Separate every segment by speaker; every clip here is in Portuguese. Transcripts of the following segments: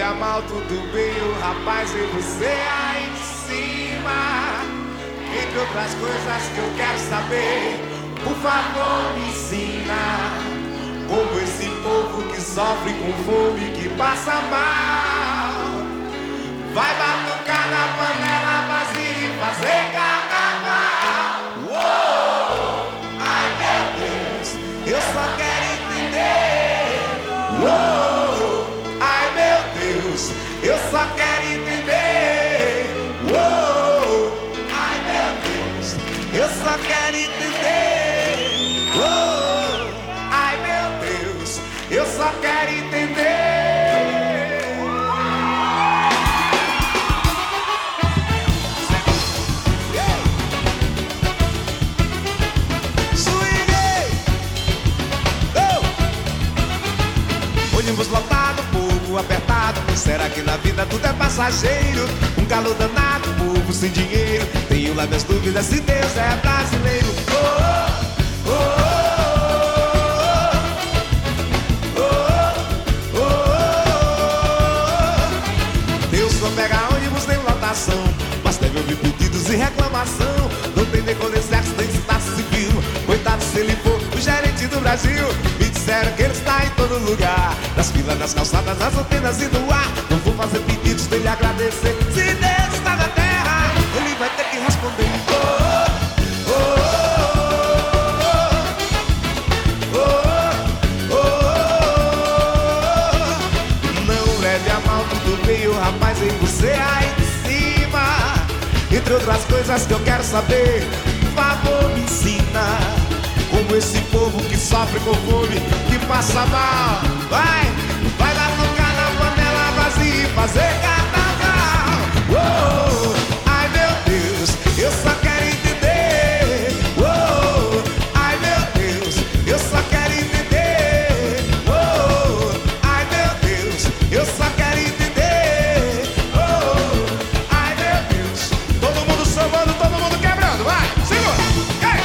Speaker 1: a mal, tudo bem, o rapaz e você aí de cima. Entre outras coisas que eu quero saber, por favor me ensina. Como esse povo que sofre com fome, que passa mal, vai batucar na panela vazia e fazer carnaval. Uou! Ai meu Deus, eu só quero entender. Uou! Ai meu Deus, eu só quero entender. Uou! Ai meu Deus, eu só quero entender. Uou! Ai meu Deus, eu só quero entender. Ônibus lotado, povo apertado. Será que na vida tudo é passageiro? Um calor danado, povo sem dinheiro. Tenho lá minhas dúvidas se Deus é brasileiro. Oh, oh, oh, oh, oh, oh. Deus só pega ônibus nem lotação, mas deve ouvir pedidos e reclamação. Não tem nem com exército, nem estado civil. Coitado se ele for o gerente do Brasil. Disseram que ele está em todo lugar, nas filas, nas calçadas, nas antenas e no ar. Não vou fazer pedidos dele agradecer. Se Deus está na terra, ele vai ter que responder. Oh, oh, oh, oh, oh, oh. Não leve a mal, tudo bem, o rapaz em você aí de cima. Entre outras coisas que eu quero saber, por favor me ensina. Como esse povo que sofre com fome, que passa mal, vai lá tocar na panela vazia e fazer carnaval. Uou, ai meu Deus, eu só quero entender. Uou, ai meu Deus, eu só quero entender. Uou, ai meu Deus, eu só quero entender. Uou, ai meu Deus. Todo mundo sambando, todo mundo quebrando, vai, segura, ei.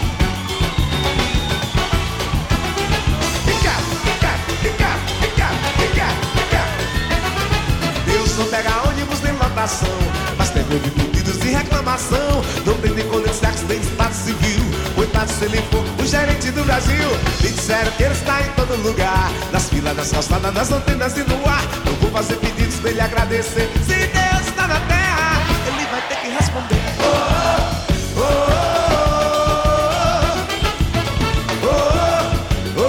Speaker 1: Deus não pega ônibus nem lotação, mas deve ouvir pedidos de reclamação. Não tem nem conexão, nem estado civil. Coitado se ele for o gerente do Brasil. Me disseram que ele está em todo lugar, nas filas, nas calçadas, nas antenas e no ar. Não vou fazer pedidos dele agradecer. Se Deus está na terra, ele vai ter que responder. Oh, oh, oh, oh, oh,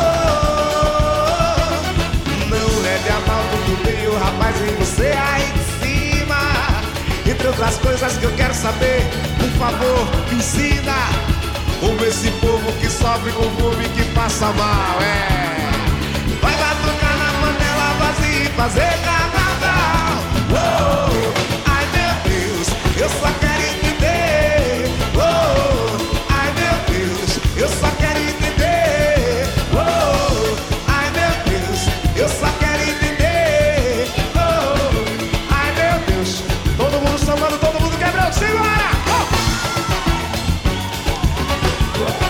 Speaker 1: oh. Não leve a mal, tudo bem, o rapaz em você aí de cima. Entre outras coisas que eu quero saber, por favor, me ensina. Como esse povo que sofre com fome, que passa mal, vai lá tocar na panela vazia e fazer carnaval. Uou, ai meu Deus, eu só quero entender. Uou, ai meu Deus, eu só quero entender. Uou, ai meu Deus, eu só quero entender. Uou, ai meu Deus. Todo mundo sambando, todo mundo quebrando, segura! Oh!